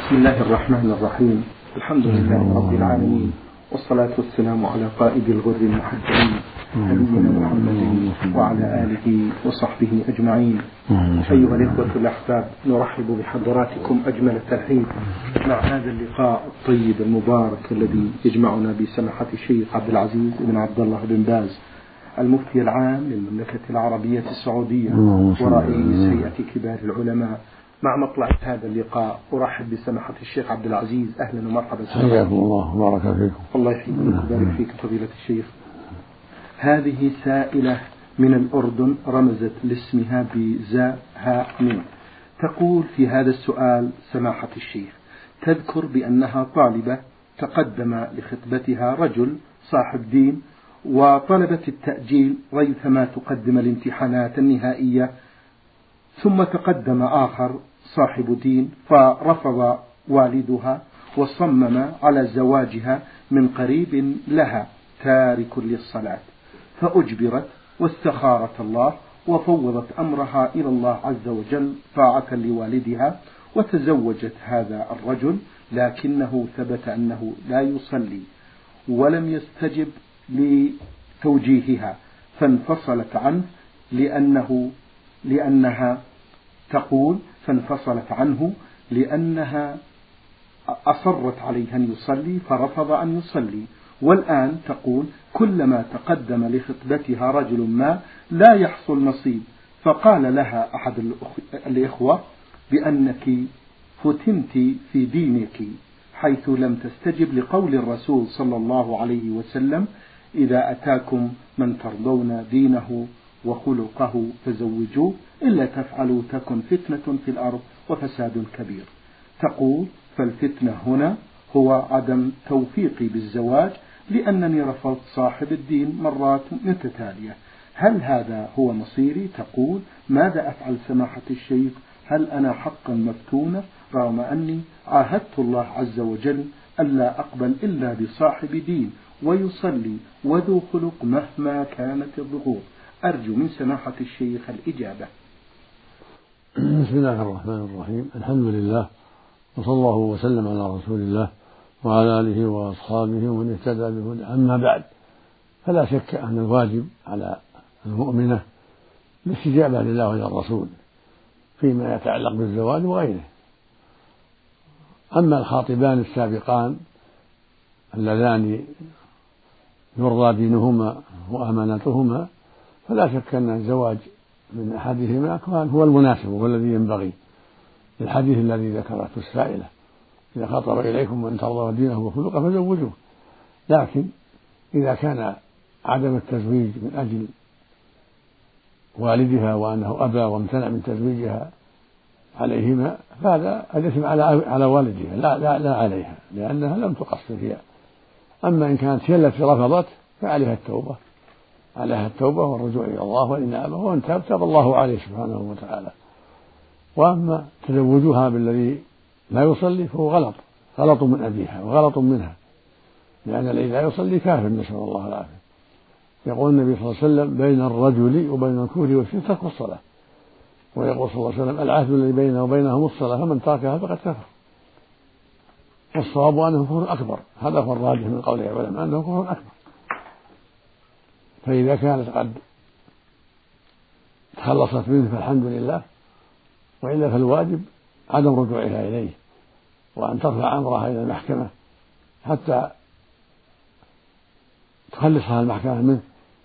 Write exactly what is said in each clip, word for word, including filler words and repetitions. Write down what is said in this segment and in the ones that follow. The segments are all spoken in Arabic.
بسم الله الرحمن الرحيم. الحمد لله رب العالمين، والصلاة والسلام على قائد الغر المحجلين نبينا محمد وعلى آله وصحبه أجمعين. أيها الإخوة الأحباب، نرحب بحضراتكم أجمل الترحيب مع هذا اللقاء الطيب المبارك الذي يجمعنا بسماحة الشيخ عبد العزيز بن عبد الله بن باز، المفتي العام للمملكة العربية السعودية ورئيس هيئة كبار العلماء. مع مطلع هذا اللقاء أرحب بسماحة الشيخ عبد العزيز. أهلا ومرحبا. حياكم الله وبارك فيكم. الله يحييكم ويبارك فيك فضيلة الشيخ. هذه سائلة من الأردن رمزت لاسمها بزاء هاء ميم، تقول في هذا السؤال: سماحة الشيخ، تذكر بأنها طالبة تقدم لخطبتها رجل صاحب دين وطلبت التأجيل ريثما تقدم الامتحانات النهائية، ثم تقدم آخر صاحب دين فرفض والدها وصمم على زواجها من قريب لها تارك للصلاة، فأجبرت واستخارت الله وفوضت أمرها إلى الله عز وجل طاعة لوالدها، وتزوجت هذا الرجل، لكنه ثبت أنه لا يصلي ولم يستجب لتوجيهها، فانفصلت عنه لأنه لأنها تقول فانفصلت عنه لأنها أصرت عليه أن يصلي فرفض أن يصلي، والآن تقول كلما تقدم لخطبتها رجل ما لا يحصل نصيب، فقال لها أحد الإخوة بأنك فتنت في دينك حيث لم تستجب لقول الرسول صلى الله عليه وسلم: إذا أتاكم من ترضون دينه وخلقه فزوجوه، إلا تفعلوا تكن فتنة في الأرض وفساد كبير. تقول: فالفتنة هنا هو عدم توفيقي بالزواج لأنني رفضت صاحب الدين مرات متتالية، هل هذا هو مصيري؟ تقول: ماذا أفعل سماحة الشيخ؟ هل أنا حقا مفتونة رغم أني عاهدت الله عز وجل ألا أقبل إلا بصاحب دين ويصلي وذو خلق مهما كانت الضغوط؟ أرجو من سماحة الشيخ الإجابة. بسم الله الرحمن الرحيم. الحمد لله، وصلى الله وسلم على رسول الله وعلى آله وأصحابه ومن اهتدى بهداه. أما بعد، فلا شك أن الواجب على المؤمنة الاستجابة لله وللرسول فيما يتعلق بالزواج وغيره. أما الخاطبان السابقان اللذان يرضى دينهما وأمانتهما، فلا شك أن الزواج من أحدهما كان هو المناسب والذي ينبغي، الحديث الذي ذكرته السائلة: إذا خطب إليكم من ترضون دينه وخلقه فزوجوه. لكن إذا كان عدم التزويج من أجل والدها وأنه أبى وامتنع من تزويجها عليهما، فهذا الإثم على على والدها لا, لا, لا عليها، لأنها لم تقصر فيها. أما إن كانت هي التي رفضت فعليها التوبة عليها التوبة والرجوع إلى الله والإنابة، وإن تاب تاب الله عليه سبحانه وتعالى. وأما تزوجها بالذي لا يصلي فهو غلط غلط من أبيها وغلط منها، لأن الذي لا يصلي كافر، نسأل الله العافية. يقول النبي صلى الله عليه وسلم: بين الرجل وبين الكفر والشرك ترك الصلاة. ويقول صلى الله عليه وسلم: العهد الذي بيننا وبينهم الصلاة، فمن تركها فقد كفر. والصواب أنه كفر أكبر، هذا هو الراجح من قول العلماء أنه كفر أكبر. فإذا كانت قد تخلصت منه فالحمد لله، وإلا فالواجب عدم رجوعها إليه، وأن ترفع أمرها إلى المحكمة حتى تخلصها المحكمة منه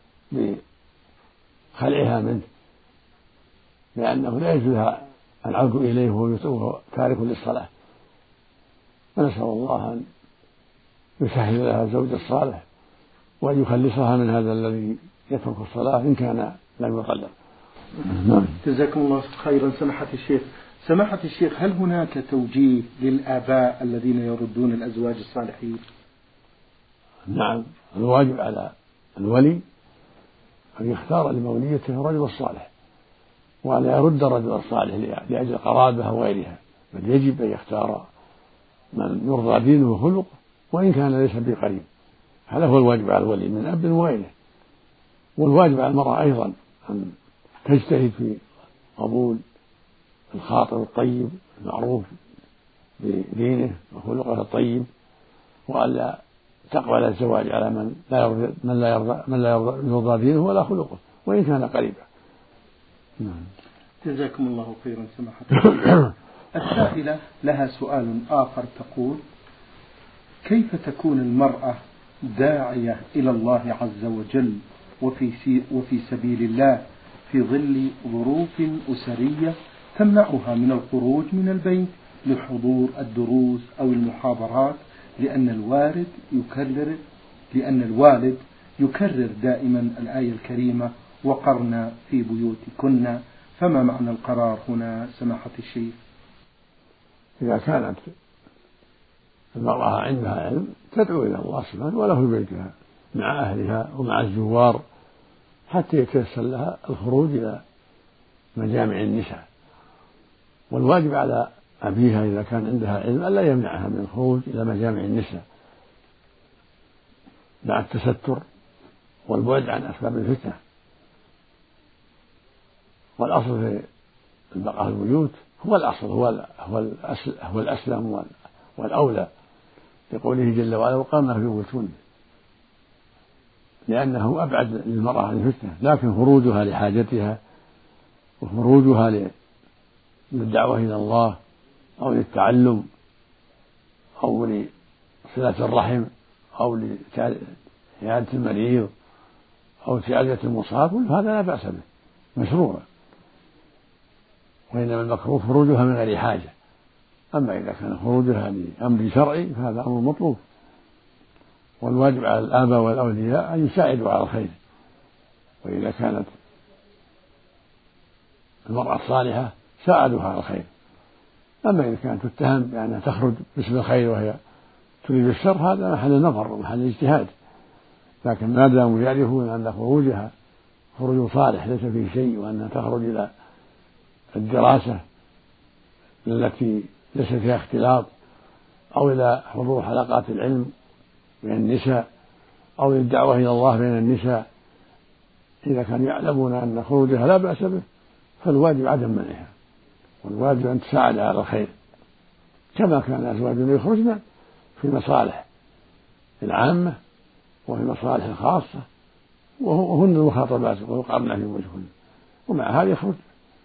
بخلعها منه، لأنه لا يجوز لها العود إليه وهو تارك للصلاة. فنسأل الله أن يسهل لها الزوج الصالح وأن يخلصها من هذا الذي يترك الصلاة إن كان لم يطلق. جزاكم الله خيرا سماحة الشيخ. سماحة الشيخ، هل هناك توجيه للآباء الذين يردون الأزواج الصالحين؟ نعم، الواجب على الولي أن يختار لموليته الرجل الصالح، وأن يرد الرجل الصالح لأجل قرابة أو غيرها، بل يجب أن يختار من يرضى دينه وخلقه وإن كان ليس بقريب. هذا هو الواجب على الولي من أب وغيره. والواجب على المرأة أيضا أن تجتهد في قبول الخاطر الطيب المعروف دينه وخلقه الطيب، وألا تقبل الزواج على من لا يرضى من لا يرضى من لا يرضى, يرضى دينه ولا خلقه وإن كان قريبا. جزاكم الله خيرا سماحة. السائلة لها سؤال آخر تقول: كيف تكون المرأة داعية إلى الله عز وجل وفي وفي سبيل الله في ظل ظروف أسرية تمنعها من الخروج من البيت لحضور الدروس أو المحاضرات، لأن الوالد يكرر لأن الوالد يكرر دائما الآية الكريمة: وقرن في بيوتكن؟ فما معنى القرار هنا سماحة الشيخ؟ إذا كانت المرأة عندها علم تدعو إلى الله سبحانه وله في بيتها مع أهلها ومع الزوار حتى يتيسر لها الخروج إلى مجامع النساء، والواجب على أبيها إذا كان عندها علم ألا يمنعها من الخروج إلى مجامع النساء مع التستر والبعد عن أسباب الفتنة. والأصل في البقاء في البيوت هو الأصل، هو هو الأسلم والأولى، لقوله جل وعلا: وقرن في بيوتكن، لأنه أبعد للمرأة عن الفتنة. لكن خروجها لحاجتها وخروجها للدعوة إلى الله أو للتعلم أو لصلة الرحم أو لعيادة المريض أو تعزية المصاب، هذا لا بأس به، مشروع. وإنما المكروه خروجها من غير حاجة. أما إذا كان خروجها لأمر شرعي فهذا أمر مطلوب، والواجب على الآباء والأولياء أن يساعدوا على الخير. وإذا كانت المرأة صالحة ساعدوها على الخير. أما إذا كانت تتهم بأنها تخرج باسم الخير وهي تريد الشر هذا محل نظر ومحل اجتهاد، لكن ما داموا يعرفون أن خروجها خروج صالح ليس فيه شيء، وأنها تخرج إلى الدراسة التي ليس فيها اختلاط أو إلى حضور حلقات العلم بين النساء أو للدعوة إلى الله بين النساء، إذا كانوا يعلمون أن خروجها لا بأس به فالواجب عدم منعها، والواجب أن تساعد على الخير كما كان أزواجنا يخرجن في مصالح العامة وفي مصالح الخاصة، وهن المخاطبات ويقرن في بيوتهن، ومع هذا يخرج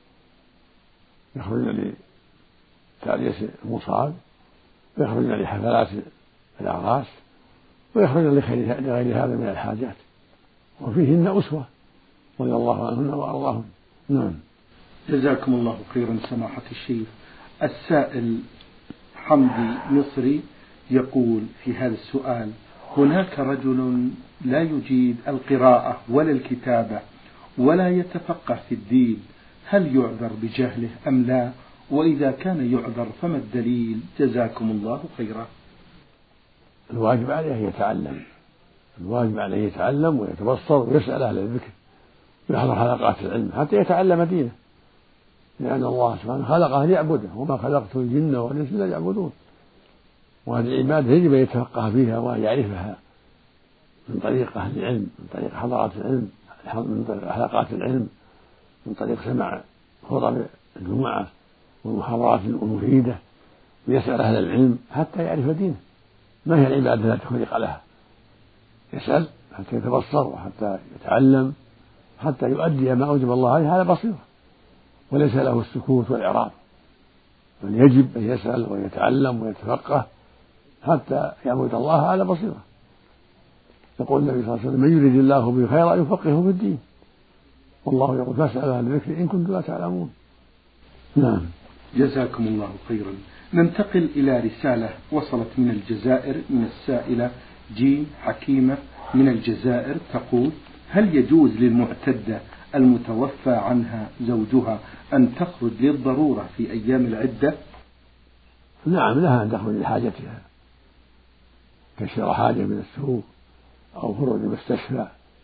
يخرجن لتعزية المصاب ويخرجن لحفلات الأعراس ويخرجن لغير هذا من الحاجات، وفيهن أسوة رضي الله عنهن وأرضاهن. نعم. جزاكم الله خيرا سماحة الشيخ. السائل حمدي مصري يقول في هذا السؤال: هناك رجل لا يجيد القراءة ولا الكتابة ولا يتفقه في الدين، هل يعذر بجهله أم لا؟ وإذا كان يعذر فما الدليل؟ جزاكم الله خيرا. الواجب عليه أن يتعلم، الواجب عليه يتعلم ويتبصر ويسأل أهل الذكر ويحضر حلقات العلم حتى يتعلم دينه، لأن الله سبحانه خلقه ليعبده، وما خلقت الجن والإنس إلا ليعبدون. وهذه العبادة يجب أن يتفقه فيها وأن يعرفها من طريق أهل العلم، من طريق حضرات العلم، من طريق حلقات العلم، من طريق سماع خطب الجمعة والمحاضرات المفيدة، ويسأل أهل العلم حتى يعرف دينه. ما هي العبادة التي خلق لها؟ يسأل حتى يتبصر وحتى يتعلم حتى يؤدي ما أوجب الله عليه على بصيرة، وليس له السكوت والإعراض، بل يجب أن يسأل ويتعلم ويتفقه حتى يعبد الله على بصيرة. يقول النبي صلى الله عليه وسلم: من يريد الله به خيرا يفقهه في الدين، والله يقول: فاسألوا أهل الذكر إن كنتم لا تعلمون. نعم. جزاكم الله خيرا. ننتقل إلى رسالة وصلت من الجزائر من السائلة جيم حكيمة من الجزائر تقول: هل يجوز للمعتدة المتوفى عنها زوجها أن تخرج للضرورة في أيام العدة؟ نعم، لها أن تخرج لحاجتها كشراء حاجة من السوق أو خروج المستشفى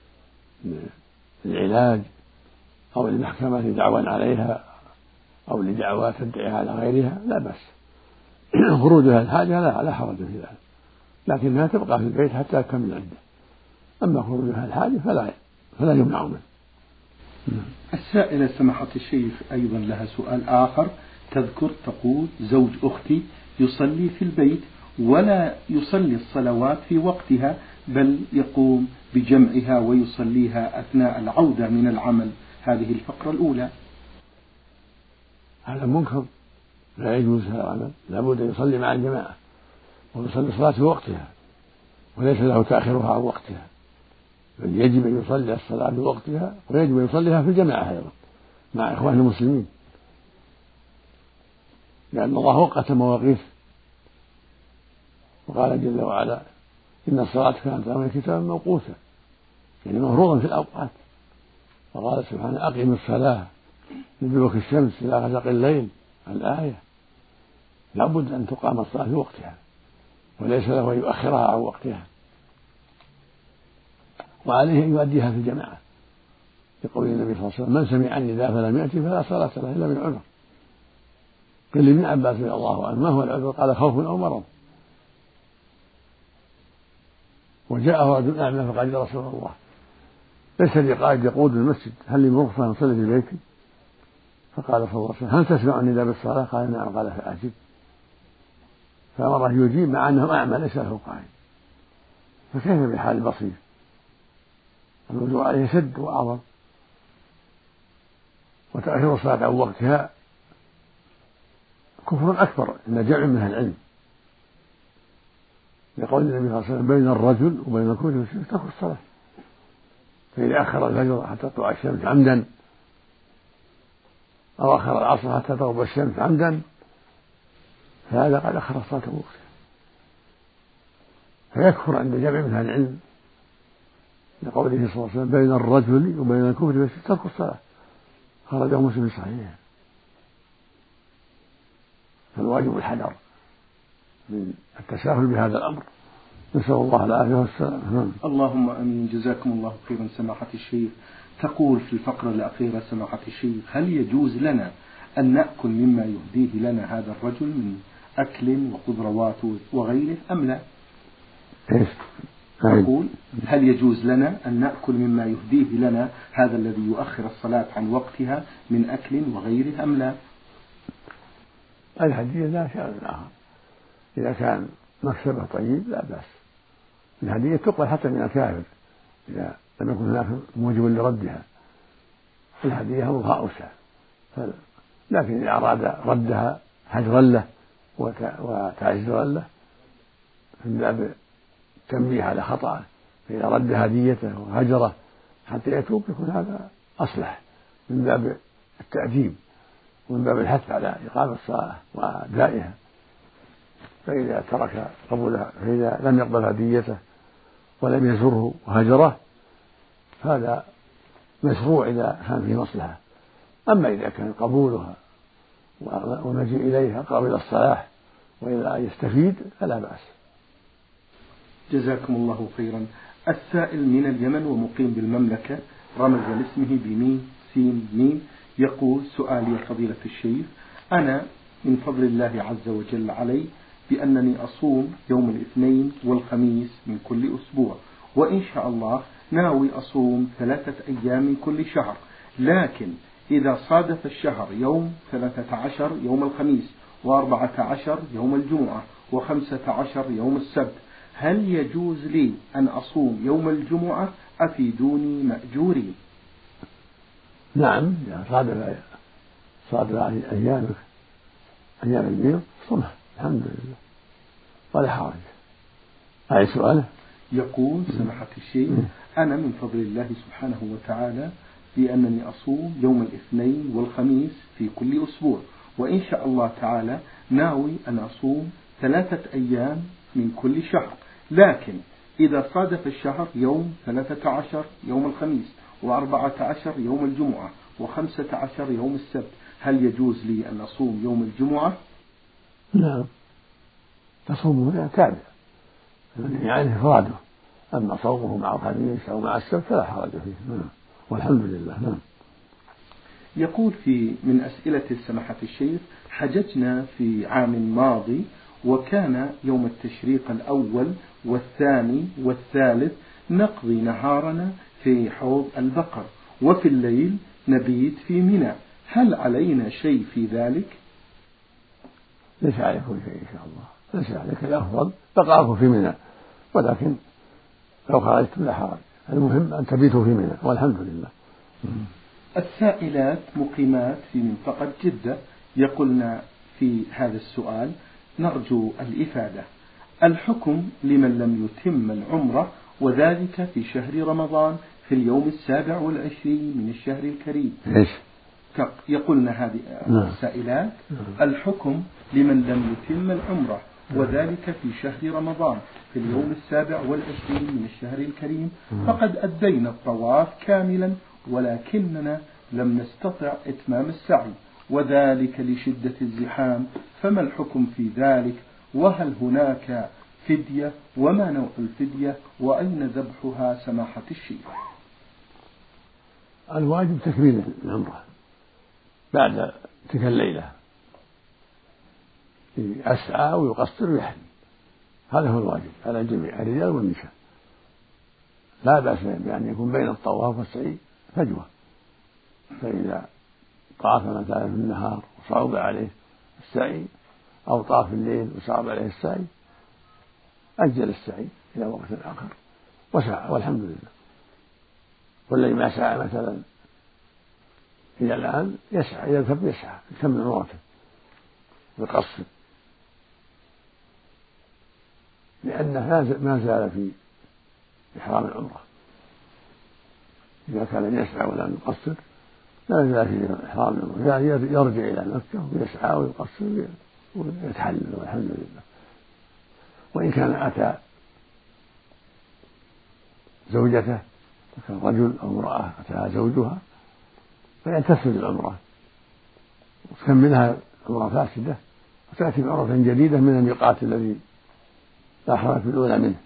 للعلاج أو للمحكمة لدعوى عليها أو لدعوى تدعي على غيرها، لا بأس. خروجها الحاجة لا لا حرج في ذلك، لكنها تبقى في البيت حتى تكمل العدة. أما خروجها الحاجة فلا فلا يمنع منه. السائلة سماحة الشيخ أيضا لها سؤال آخر تذكر تقول: زوج أختي يصلي في البيت ولا يصلي الصلوات في وقتها، بل يقوم بجمعها ويصليها أثناء العودة من العمل. هذه الفقرة الأولى. هذا منكر، لا يجوز هذا العمل، لابد أن يصلي مع الجماعة ويصلي الصلاة في وقتها وليس له تأخيرها عن وقتها، بل يجب أن يصلي الصلاة في وقتها ويجب أن يصليها في الجماعة أيضا مع إخوانه المسلمين، لأن الله وقت مواقيت، وقال جل وعلا إن الصلاة كانت على كتابا موقوتا، يعني مفروضا في الأوقات. وقال سبحانه أقم الصلاة لدلوك الشمس إلى غسق الليل، الآية لابد أن تقام الصلاة في وقتها وليس له أن يؤخرها عن وقتها، وعليه أن يؤديها في الجماعة، يقول النبي صلى الله عليه وسلم من سمع النداء فلم يأتي فلا صلاة له إلا من عذر. قال لابن عباس رضي الله عنه ما هو العذر؟ قال خوف أو مرض. وجاءه رجل أعمى فقال يا رسول الله ليس لي قائد يقود المسجد، هل لي رخصة نصلي في بيتي؟ فقال صلى الله عليه وسلم هل تسمع النداء بالصلاة؟ قال نعم. قال فأجب. فأمره يجيب مع أنه أعمى ليس له قائد، فكيف بحال البصير؟ الوجوب عليه شد وأعظم. وتأخير الصلاة عن وقتها كفر أكبر إن جمع من العلم، يقول النبي صلى الله عليه وسلم بين الرجل وبين الكفر والشرك ترك الصلاة، فإذا أخر الفجر حتى تطلع الشمس عمدا أو أخر العصر حتى تغرب الشمس عمدا فهذا قد أخر الصلاة عن وقتها، فيكفر عند جمع من العلم لقوله صلى الله عليه وسلم بين الرجل وبين الكفر والشرك ترك الصلاة، خرجه مسلم في صحيحه. فالواجب الحذر من التساهل بهذا الأمر، نسأل الله العافية والسلامة. اللهم آمين. جزاكم الله خيرا سماحة الشيخ. تقول في الفقرة الأخيرة سماحة الشيخ هل يجوز لنا أن نأكل مما يهديه لنا هذا الرجل من أكل وخضروات وغيره أم لا؟ إيش؟ أقول هل يجوز لنا أن نأكل مما يهديه لنا هذا الذي يؤخر الصلاة عن وقتها من أكل وغيره أم لا؟ الهدية لا شأن لها، إذا كان مكسبه طيب لا بأس. الهدية تقبل حتى من الكافر إذا لم يكن هناك موجب لردها، الهدية أمرها أوسع، لكن إذا أراد ردها هجرا له وتعزيرا له من باب التنبيه على خطأه، فإذا رد هديته وهجره حتى يتوب يكون هذا أصلح من باب التأديب ومن باب الحث على إقامة الصلاة وأدائها. فإذا ترك قبولها، فإذا لم يقبل هديته ولم يزره وهجره هذا مشروع إذا كان فيه مصلحة. أما إذا كان قبولها ومجيء إليها أقرب إلى الصلاح وإلى أن يستفيد فلا بأس. جزاكم الله خيرا. السائل من اليمن ومقيم بالمملكة رمز لاسمه بميم سين ميم يقول سؤالي يا فضيلة الشيخ أنا من فضل الله عز وجل علي بأنني أصوم يوم الاثنين والخميس من كل أسبوع، وإن شاء الله ناوي أصوم ثلاثة أيام من كل شهر، لكن إذا صادف الشهر يوم ثلاثة عشر يوم الخميس وأربعة عشر يوم الجمعة وخمسة عشر يوم السبت هل يجوز لي أن أصوم يوم الجمعة؟ أفيدوني مأجورين. نعم، إذا صادف صادف أيامك أيام البيض صمها الحمد لله ولا حرج. أي سؤاله؟ يقول سماحة الشيخ أنا من فضل الله سبحانه وتعالى بأنني أصوم يوم الاثنين والخميس في كل أسبوع، وإن شاء الله تعالى ناوي أن أصوم ثلاثة أيام من كل شهر، لكن إذا صادف الشهر يوم ثلاثة عشر يوم الخميس وأربعة عشر يوم الجمعة وخمسة عشر يوم السبت هل يجوز لي أن أصوم يوم الجمعة؟ نعم، تصومه تابع يعني إفراده، أما صومه مع الخميس أو مع السبت فلا حرج فيه. نعم والحمد لله. نعم. يقول في من أسئلة سماحة الشيخ حججنا في عام ماضي وكان يوم التشريق الأول والثاني والثالث نقضي نهارنا في حوض البقر وفي الليل نبيت في منى، هل علينا شيء في ذلك؟ ليس عليكم شيء إن شاء الله، ليس عليك الأفضل بقاءكم في منى، ولكن لو خرجتم لا حرج، المهم أن تبيتوا في منى والحمد لله. السائلات مقيمات في منطقة جدة يقولن في هذا السؤال نرجو الإفادة: الحكم لمن لم يتم العمرة وذلك في شهر رمضان في اليوم السابع والعشرين من الشهر الكريم. إيش؟ يقولن هذه السائلات: الحكم لمن لم يتم العمرة وذلك في شهر رمضان في اليوم السابع والعشرين من الشهر الكريم، فقد أدينا الطواف كاملا ولكننا لم نستطع إتمام السعي وذلك لشدة الزحام، فما الحكم في ذلك؟ وهل هناك فدية؟ وما نوع الفدية؟ وأين ذبحها سماحة الشيخ؟ الواجب تكميل العمرة بعد تلك الليلة، يسعى ويقصر ويحل، هذا هو الواجب على الجميع الرجال والنساء، لا بأس بأن يكون بين الطواف والسعي فجوة، فإذا طاف مثلا في النهار وصعب عليه السعي أو طاف الليل وصعب عليه السعي أجل السعي إلى وقت آخر وسعى والحمد لله. والذي ما سعى مثلا إلى الآن يسعى، يذهب يسعى يكمل عمرته ويقصر، لأنه ما زال في إحرام العمرة، إذا كان لم يسعى ولم يقصر لا زال في إحرام العمرة، يعني يرجع إلى مكة ويسعى ويقصر ويتحلل والحمد لله. وإن كان أتى زوجته كان رجل أو امرأة أتاها زوجها فينتسب العمرة وتكملها عمرة فاسدة وتأتي بعمرة جديدة من الميقات الذي لا حرج في الأولى منه،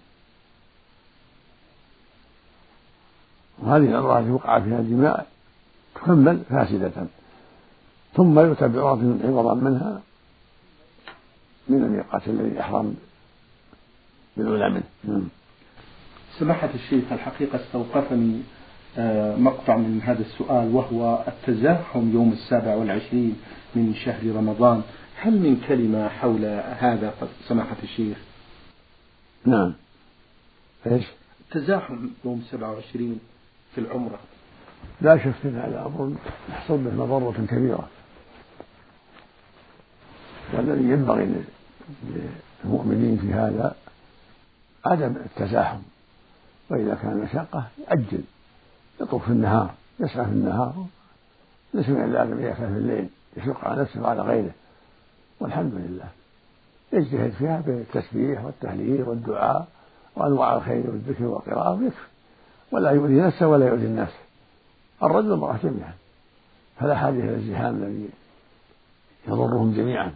وهذه العمرة التي وقع فيها الجماع تكمل فاسدة ثم يؤتى بعمرة عوضا منها من الميقات الذي أحرم بالأولى منه. سماحة الشيخ، الحقيقة استوقفني مقطع من هذا السؤال وهو التزاحم يوم السابع والعشرين من شهر رمضان، هل من كلمة حول هذا سماحة الشيخ؟ نعم. ايش؟ تزاحم يوم السابع والعشرين في العمرة. لا شك ان هذا امر يحصل به مضرة كبيرة، والذي ينبغي للمؤمنين في هذا عدم التزاحم، وإذا كان مشقة يأجل، يطوف في النهار يسعى في النهار، ليس من اللازم يسعى في الليل يشق على نفسه وعلى غيره، والحمد لله يجتهد فيها بالتسبيح والتهليل والدعاء وأنواع الخير والذكر والقراءة ويكفي، ولا يؤذي نفسه ولا يؤذي الناس، الرجل والمرأة جميعا، فلا حاجة إلى الزحام الذي يضرهم جميعا،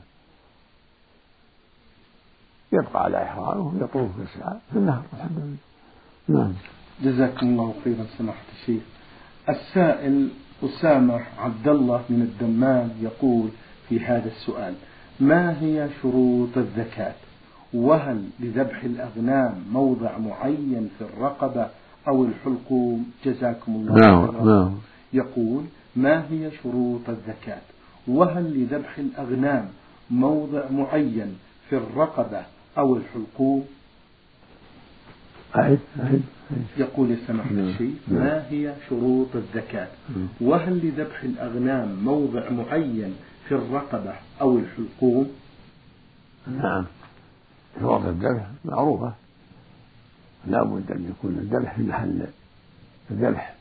يبقى على إحرامه يطوف ويسعى في النهر والحمد لله. نعم. جزاكم الله خيرا سماحة الشيخ. السائل أسامة عبد الله من الدمام يقول في هذا السؤال: ما هي شروط الزكاة؟ وهل لذبح الأغنام موضع معين في الرقبة أو الحلقوم؟ جزاكم الله خيرا. نعم. يقول: ما هي شروط الزكاة؟ وهل لذبح الأغنام موضع معين في الرقبة أو الحلقوم؟ أعيد أعيد يقول يا سماحة الشيخ: ما هي شروط الزكاة؟ وهل لذبح الأغنام موضع معين في الرقبة أو الحلقوم؟ نعم. شروط الذبح معروفة، لا بد أن يكون الذبح في محل الذبح،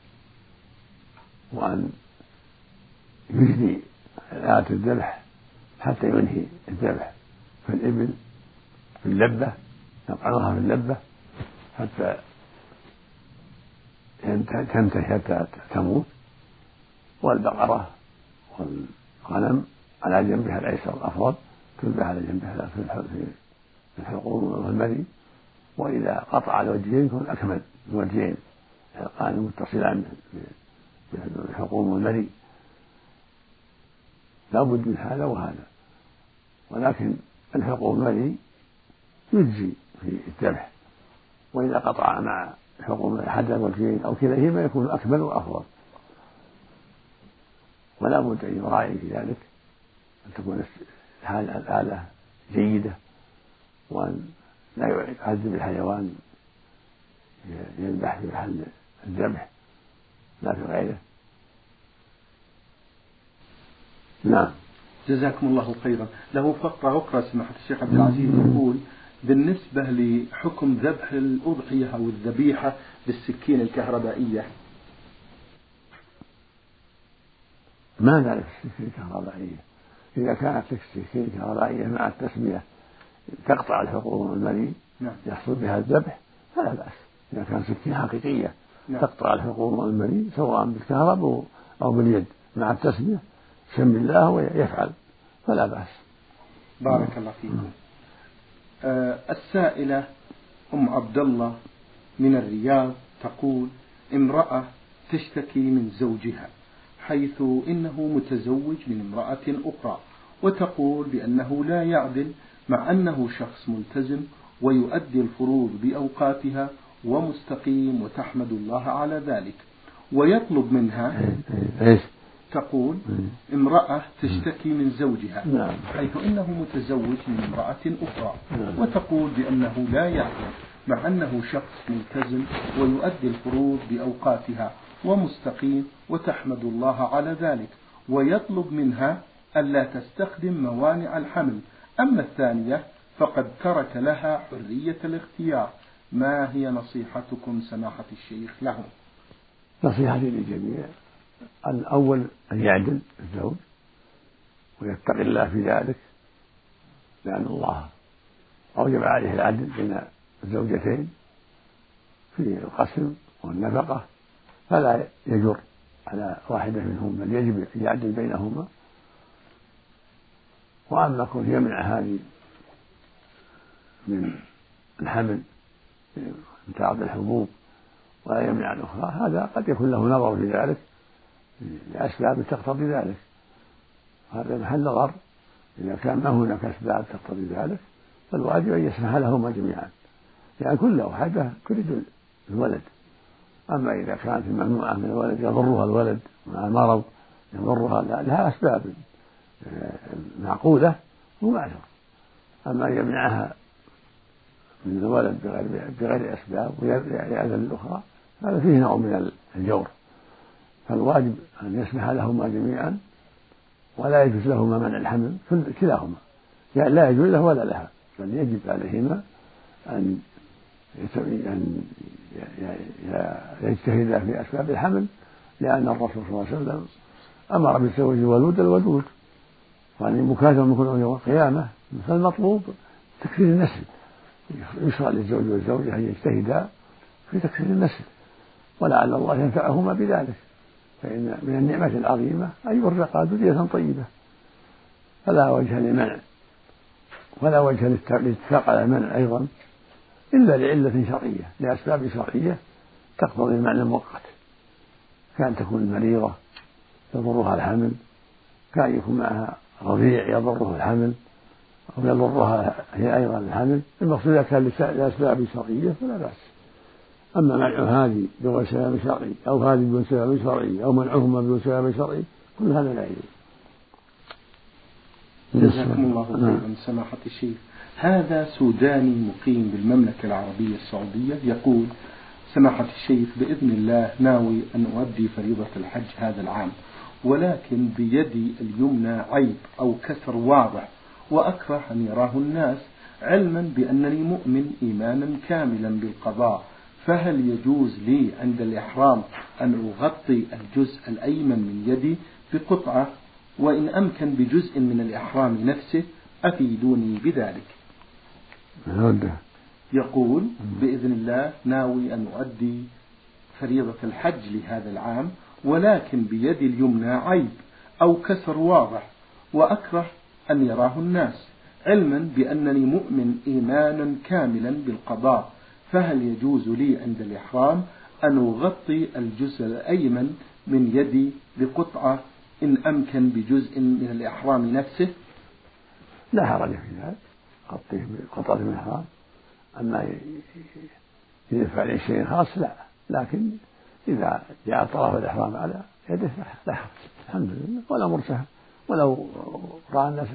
وأن يجري آلة الذبح حتى ينهي الذبح، فالإبل في اللبة يطعنها في اللبة حتى تنتهي حتى تموت، والبقرة والغنم على جنبها الأيسر الأفضل تذبح على جنبها في الحلقوم والمري، وإذا قطع الوجهين يكون أكمل الوجهين حلقان متصلان بالحلقوم والمري، لا بد من هذا وهذا، ولكن الحلقوم والمري يجزي في الذبح، وإذا قطع مع حكم أحد الوجهين أو كليهما يكون أكمل وأفضل، ولا بد أن يراعي في ذلك أن تكون الآلة جيدة، وأن لا يعذب الحيوان يذبح في محل الذبح لا في غيره. نعم. جزاكم الله خيرا. له فقرة أخرى سماحة الشيخ عبد العزيز يقول بالنسبة لحكم ذبح الأضحية أو الذبيحة بالسكين الكهربائية. ما نعرف السكين الكهربائية، إذا كانت السكين الكهربائية مع التسمية تقطع الحقول والمريء نعم. يحصل بها الذبح فلا بأس. إذا كانت سكين حقيقية نعم. تقطع الحقول والمريء سواء بالكهرباء أو باليد مع التسمية سم الله ويفعل فلا بأس. بارك الله فيكم. آه السائلة أم عبد الله من الرياض تقول امرأة تشتكي من زوجها حيث إنه متزوج من امرأة أخرى، وتقول بأنه لا يعدل مع أنه شخص ملتزم ويؤدي الفروض بأوقاتها ومستقيم وتحمد الله على ذلك، ويطلب منها. تقول امرأة تشتكي من زوجها حيث إنه متزوج من امرأة أخرى، وتقول بأنه لا يعدل مع أنه شخص ملتزم ويؤدي الفروض بأوقاتها ومستقيم وتحمد الله على ذلك، ويطلب منها ألا تستخدم موانع الحمل. أما الثانية فقد ترك لها حرية الاختيار. ما هي نصيحتكم سماحة الشيخ لهم؟ نصيحتي للجميع الأول أن يعدل الزوج ويتقي الله في ذلك، لأن الله أوجب عليه العدل بين الزوجتين في القسم والنفقة، فلا يجر على واحدة منهما بل يجب أن يعدل بينهما. وأما كون يمنع هذه من الحمل من تعاطي الحبوب ولا يمنع الأخرى، هذا قد يكون له نظر في ذلك لأسباب تقتضي ذلك، هذا محل نظر. إذا كان ما هناك أسباب تقتضي ذلك فالواجب أن يسمح لهما جميعا، يعني كل واحدة تريد الولد. أما إذا كانت الممنوعة من الولد يضرها الولد مع المرض يضرها لها أسباب معقولة ومعذور، أما يمنعها من الولد بغير, بغير أسباب ويأذن الأخرى هذا فيه نوع من الجور. فالواجب أن يسمح لهما جميعا ولا يجوز لهما منع الحمل كلاهما، يعني لا يجوز له ولا لها، بل يجب عليهما أن أن يجتهدا في أسباب الحمل، لأن الرسول صلى الله عليه وسلم أمر بالزوج الولود الودود، وأن مكاتبة من كل يوم القيامة. فالمطلوب تكثير النسل، يشرع للزوج والزوجة أن يجتهدا في تكثير النسل ولعل الله ينفعهما بذلك، فإن من النعمة العظيمة أن يرزقا ذرية طيبة، فلا وجه لمنع ولا وجه للاتفاق على المنع أيضا إلا لعلة شرعية، لأسباب شرعية تقتضي المعنى المؤقت، كان تكون مريضة يضرها الحمل، كان يكون معها رضيع يضره الحمل أو يضرها هي أيضا الحمل، المقصود إذا كان لأسباب شرعية فلا بأس. أما منع هذه بدون سبب شرعي أو هذه بدون سبب شرعي أو منعهما بدون سبب شرعي كل هذا لا يجوز. جزاكم الله خيرا سماحة الشيخ. هذا سوداني مقيم بالمملكة العربية السعودية يقول سماحة الشيخ بإذن الله ناوي أن أؤدي فريضة الحج هذا العام، ولكن بيدي اليمنى عيب أو كسر واضح وأكره أن يراه الناس، علما بأنني مؤمن إيمانا كاملا بالقضاء، فهل يجوز لي عند الإحرام أن أغطي الجزء الأيمن من يدي بقطعة، وإن أمكن بجزء من الإحرام نفسه؟ أفيدوني بذلك. يقول بإذن الله ناوي أن أؤدي فريضة الحج لهذا العام، ولكن بيدي اليمنى عيب أو كسر واضح وأكره أن يراه الناس، علما بأنني مؤمن إيمانا كاملا بالقضاء، فهل يجوز لي عند الإحرام أن أغطي الجزء الأيمن من يدي بقطعة إن أمكن بجزء من الإحرام نفسه؟ لا حرج في ذلك، غطيه بقطعة من الإحرام. أما إذا فعل شيء خاص لا، لكن إذا جاء طرف الإحرام على يده لا حرج، الحمد لله، ولا مرتهن ولو رأى الناس كسر.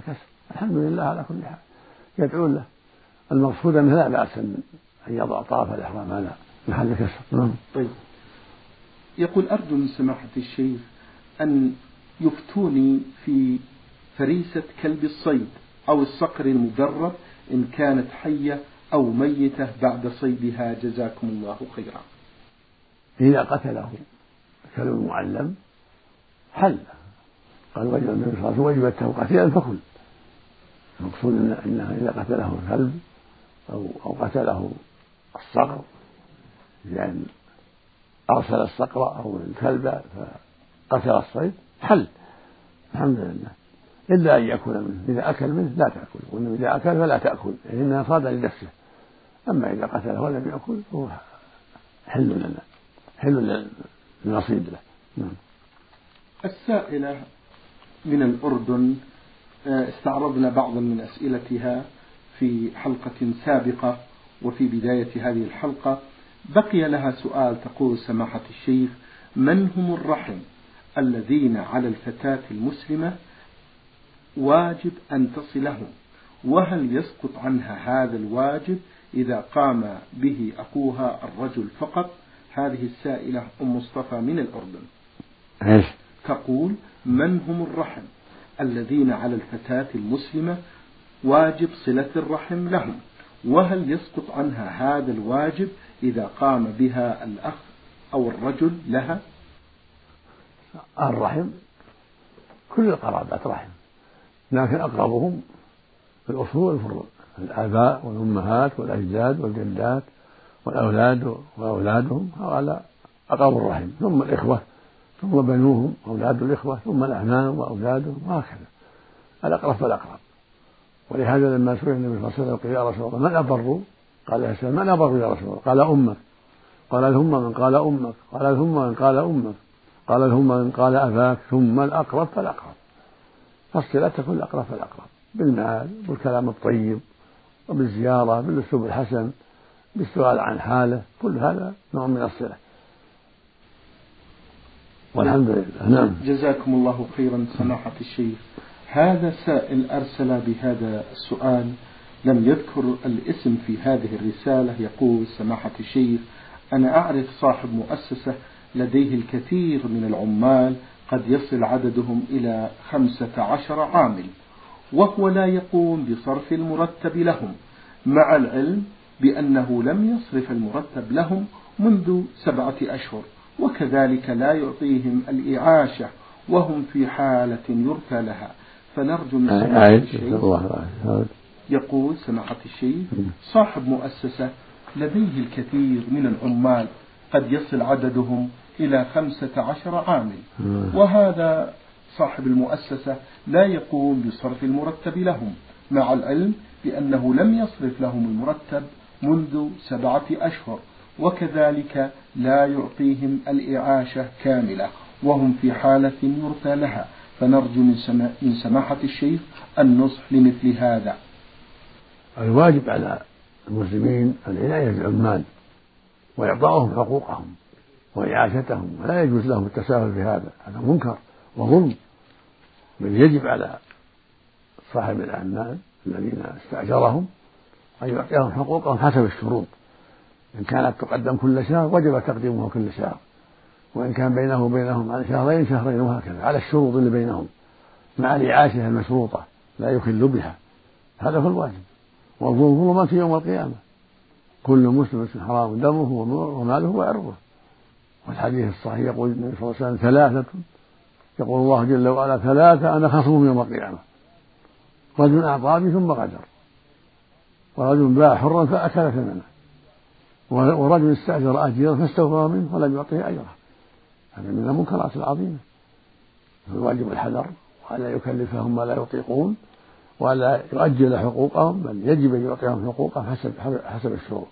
الحمد لله على كل حال يدعون له. المقصود أنه لا بأس أن يضع طرف الإحرام على محل كسر. طيب، يقول أرجو من سماحة الشيخ أن يفتوني في فريسة كلب الصيد أو الصقر المدرب إن كانت حية أو ميتة بعد صيدها، جزاكم الله خيرا. إذا قتله كلب معلم حل، قال وجب النبي صلى الله عليه وسلم وجبته قتيلا فكل. المقصود أنه إذا قتله الكلب أو أو قتله الصقر، يعني أرسل الصقر أو الكلب فقتل الصيد حل الحمد لله، إلا أن يأكل منه. إذا أكل منه لا تأكل، وإنما إذا أكل فلا تأكل إنها صاد لنفسه. أما إذا قتله ولم يأكل فهو حل لنا، حل للنصيب له. نعم. السائلة من الأردن استعرضنا بعضا من أسئلتها في حلقة سابقة وفي بداية هذه الحلقة. بقي لها سؤال، تقول سماحة الشيخ: من هم الرحم الذين على الفتاة المسلمة واجب أن تصلهم، وهل يسقط عنها هذا الواجب إذا قام به أخوها الرجل فقط؟ هذه السائلة أم مصطفى من الأردن تقول: من هم الرحم الذين على الفتاة المسلمة واجب صلة الرحم لهم، وهل يسقط عنها هذا الواجب إذا قام بها الأخ أو الرجل لها؟ الرحم كل القرابات رحم، لكن أقربهم في الأصول والفروع الآباء والأمهات والأجداد والجدات والأولاد وأولادهم، هؤلاء أقرب الرحم، ثم الإخوة، ثم بنوهم أولاد الإخوة، ثم الأعمام وأولادهم، وهكذا الأقرب فالأقرب. ولهذا لما سئل النبي صلى الله عليه وسلم قال: يا رسول الله من أبر؟ قال يا سلام: من أبر يا رسول الله؟ قال أمك. قال: ثم من؟ قال أمك. قال: ثم من؟ قال أمك. قال: ثم من؟ قال أباك. ثم الأقرب فالأقرب. فالصلة تكون الأقرب فالأقرب، بالمال بالكلام الطيب وبالزيارة بالأسلوب الحسن بالسؤال عن حاله، كل هذا نوع من الصلة، والحمد لله. نعم. جزاكم الله خيرا سماحة الشيخ. هذا سائل أرسل بهذا السؤال، لم يذكر الاسم في هذه الرسالة. يقول: سماحة الشيخ، أنا أعرف صاحب مؤسسة لديه الكثير من العمال، قد يصل عددهم إلى خمسة عشر عامل، وهو لا يقوم بصرف المرتب لهم، مع العلم بأنه لم يصرف المرتب لهم منذ سبعة أشهر، وكذلك لا يعطيهم الإعاشة وهم في حالة يرثى لها. فنرجو من سماحة الشيخ، يقول سماحة الشيخ: صاحب مؤسسة لديه الكثير من العمال، قد يصل عددهم إلى خمسة عشر عامل، وهذا صاحب المؤسسة لا يقوم بصرف المرتب لهم، مع العلم بأنه لم يصرف لهم المرتب منذ سبعة أشهر، وكذلك لا يعطيهم الإعاشة كاملة وهم في حالة يرثى لها. فنرجو من سماحة الشيخ النصح لمثل هذا. الواجب على المسلمين العناية بالعمال وإعطائهم حقوقهم وإعاشتهم، ولا يجوز لهم التساهل في هذا، هذا منكر وظلم. بل يجب على صاحب الأعمال الذين استأجرهم أن يعطيهم حقوقهم حسب الشروط. إن كانت تقدم كل شهر وجب تقديمها كل شهر، وإن كان بينه وبينهم عن شهرين شهرين، وهكذا على الشروط اللي بينهم، مع الإعاشة المشروطة لا يخل بها. هذا هو الواجب. والظلم ظلمات يوم القيامة، كل مسلم حرام دمه وماله وعرضه. والحديث الصحيح يقول النبي صلى الله عليه وسلم: ثلاثة، يقول الله جل وعلا: ثلاثة أنا خصمهم يوم القيامة: رجل أعطاني ثم غدر، ورجل باع حرا فأكل ثمنه، ورجل استأجر أجيرا فاستوفى منه ولم يعطه أجره. هذا من المنكرات العظيمة. فالواجب الحذر، ولا يكلفهم ما لا يطيقون، ولا يؤجل حقوقهم، بل يجب أن يعطيهم حقوقهم حسب حسب الشروط.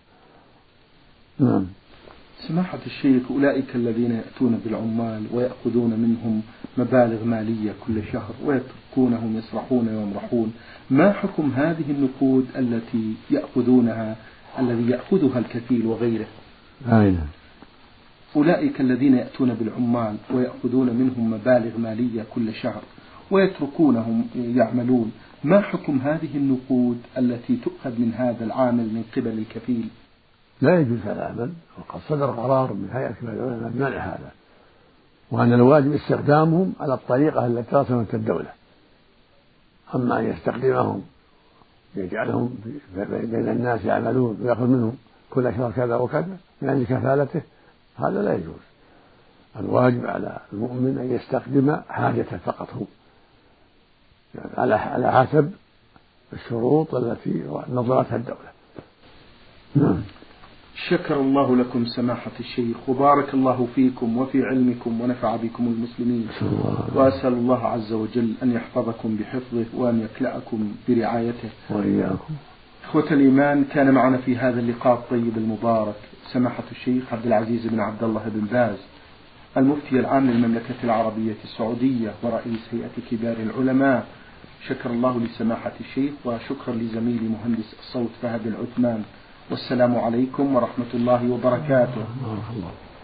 نعم. سماحة الشيخ، أولئك الذين يأتون بالعمال ويأخذون منهم مبالغ مالية كل شهر ويتركونهم يسرحون ويمرحون، ما حكم هذه النقود التي يأخذونها الذي يأخذها الكفيل وغيره؟ آه. أولئك الذين يأتون بالعمال ويأخذون منهم مبالغ مالية كل شهر ويتركونهم يعملون، ما حكم هذه النقود التي تؤخذ من هذا العامل من قبل الكفيل؟ لا يجوز هذا العمل، وقد صدر قرار من هيئة كبار العلماء بمنع هذا، وأن الواجب استخدامهم على الطريقة التي رسمت الدولة. أما أن يستخدمهم يجعلهم بين الناس يعملون ويأخذ منهم كل شهر كذا وكذا من أجل كفالته، هذا لا يجوز. الواجب على المؤمن أن يستخدم حاجته فقط هو، يعني على حسب الشروط التي نظرتها الدولة. نعم. شكر الله لكم سماحة الشيخ، وبارك الله فيكم وفي علمكم ونفع بكم المسلمين، وأسأل الله عز وجل أن يحفظكم بحفظه وأن يكلأكم برعايته وإياكم. إخوة الإيمان، كان معنا في هذا اللقاء الطيب المبارك سماحة الشيخ عبد العزيز بن عبد الله بن باز، المفتي العام للمملكة العربية السعودية ورئيس هيئة كبار العلماء. شكر الله لسماحة الشيخ، وشكرا لزميلي مهندس الصوت فهد العثمان، والسلام عليكم ورحمة الله وبركاته.